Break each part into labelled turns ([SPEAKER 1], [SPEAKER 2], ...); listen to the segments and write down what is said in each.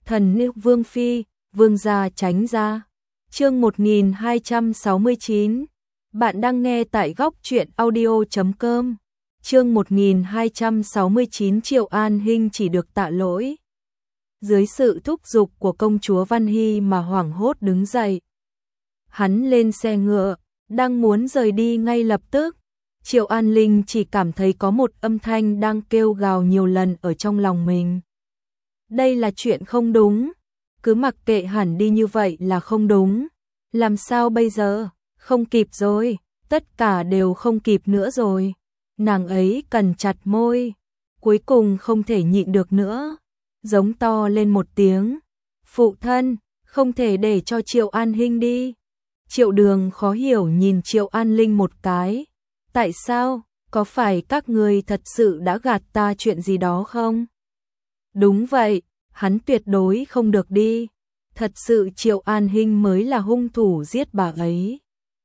[SPEAKER 1] Thần nữ Vương Phi, Vương gia tránh ra. Chương 1269. Bạn đang nghe tại góc truyện audio.com. Chương 1269 Triệu An Hinh chỉ được tạ lỗi. Dưới sự thúc giục của công chúa Văn Hy mà hoảng hốt đứng dậy. Hắn lên xe ngựa, đang muốn rời đi ngay lập tức. Triệu An Linh chỉ cảm thấy có một âm thanh đang kêu gào nhiều lần ở trong lòng mình. Đây là chuyện không đúng, cứ mặc kệ hẳn đi như vậy là không đúng. Làm sao bây giờ? Không kịp rồi, tất cả đều không kịp nữa rồi. Nàng ấy cắn chặt môi, cuối cùng không thể nhịn được nữa, giống to lên một tiếng. Phụ thân, không thể để cho Triệu An Hinh đi. Triệu Đường khó hiểu nhìn Triệu An Linh một cái. Tại sao? Có phải các người thật sự đã gạt ta chuyện gì đó không? Đúng vậy, hắn tuyệt đối không được đi. Thật sự Triệu An Hinh mới là hung thủ giết bà ấy.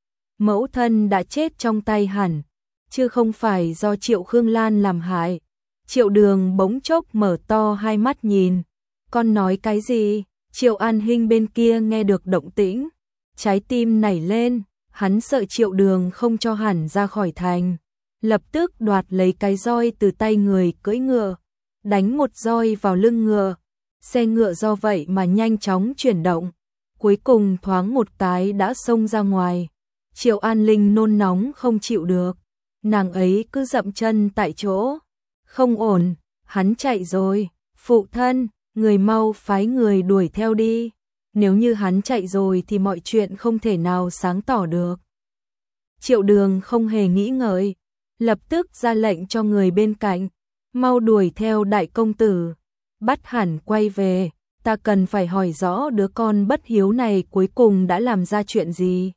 [SPEAKER 1] Mẫu thân đã chết trong tay hẳn, chứ không phải do Triệu Khương Lan làm hại. Triệu Đường bỗng chốc mở to hai mắt nhìn. Con nói cái gì? Triệu An Hinh bên kia nghe được động tĩnh, trái tim nảy lên, hắn sợ Triệu Đường không cho hẳn ra khỏi thành. Lập tức đoạt lấy cái roi từ tay người cưỡi ngựa, đánh một roi vào lưng ngựa. Xe ngựa do vậy mà nhanh chóng chuyển động, cuối cùng thoáng một cái đã xông ra ngoài. Triệu An Linh nôn nóng không chịu được, nàng ấy cứ dậm chân tại chỗ. Không ổn, hắn chạy rồi. Phụ thân, người mau phái người đuổi theo đi. Nếu như hắn chạy rồi thì mọi chuyện không thể nào sáng tỏ được. Triệu Đường không hề nghĩ ngợi, lập tức ra lệnh cho người bên cạnh, mau đuổi theo đại công tử. Bắt hẳn quay về, ta cần phải hỏi rõ đứa con bất hiếu này cuối cùng đã làm ra chuyện gì.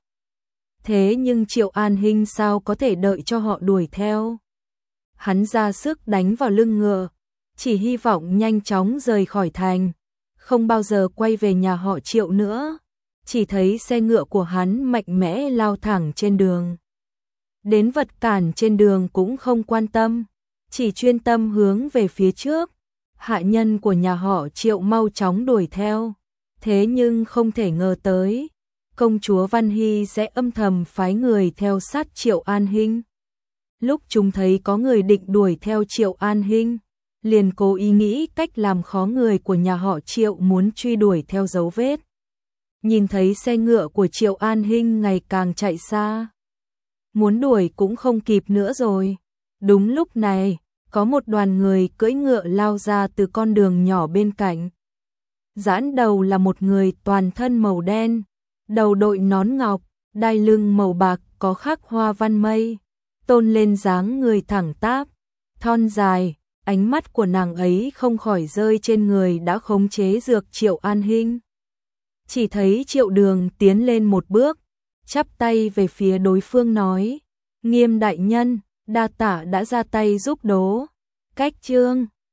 [SPEAKER 1] Thế nhưng Triệu An Hinh sao có thể đợi cho họ đuổi theo. Hắn ra sức đánh vào lưng ngựa, chỉ hy vọng nhanh chóng rời khỏi thành, không bao giờ quay về nhà họ Triệu nữa. Chỉ thấy xe ngựa của hắn mạnh mẽ lao thẳng trên đường. Đến vật cản trên đường cũng không quan tâm, chỉ chuyên tâm hướng về phía trước. Hạ nhân của nhà họ Triệu mau chóng đuổi theo, thế nhưng không thể ngờ tới, công chúa Văn Hy sẽ âm thầm phái người theo sát Triệu An Hinh. Lúc chúng thấy có người định đuổi theo Triệu An Hinh, liền cố ý nghĩ cách làm khó người của nhà họ Triệu muốn truy đuổi theo dấu vết. Nhìn thấy xe ngựa của Triệu An Hinh ngày càng chạy xa, muốn đuổi cũng không kịp nữa rồi. Đúng lúc này, có một đoàn người cưỡi ngựa lao ra từ con đường nhỏ bên cạnh. Giãn đầu là một người toàn thân màu đen, đầu đội nón ngọc, đai lưng màu bạc có khắc hoa văn mây, tôn lên dáng người thẳng tắp, thon dài. Ánh mắt của nàng ấy không khỏi rơi trên người đã khống chế dược Triệu An Hinh. Chỉ thấy Triệu Đường tiến lên một bước, chắp tay về phía đối phương nói: Nghiêm đại nhân, đa tạ đã ra tay giúp đố. Cách trương,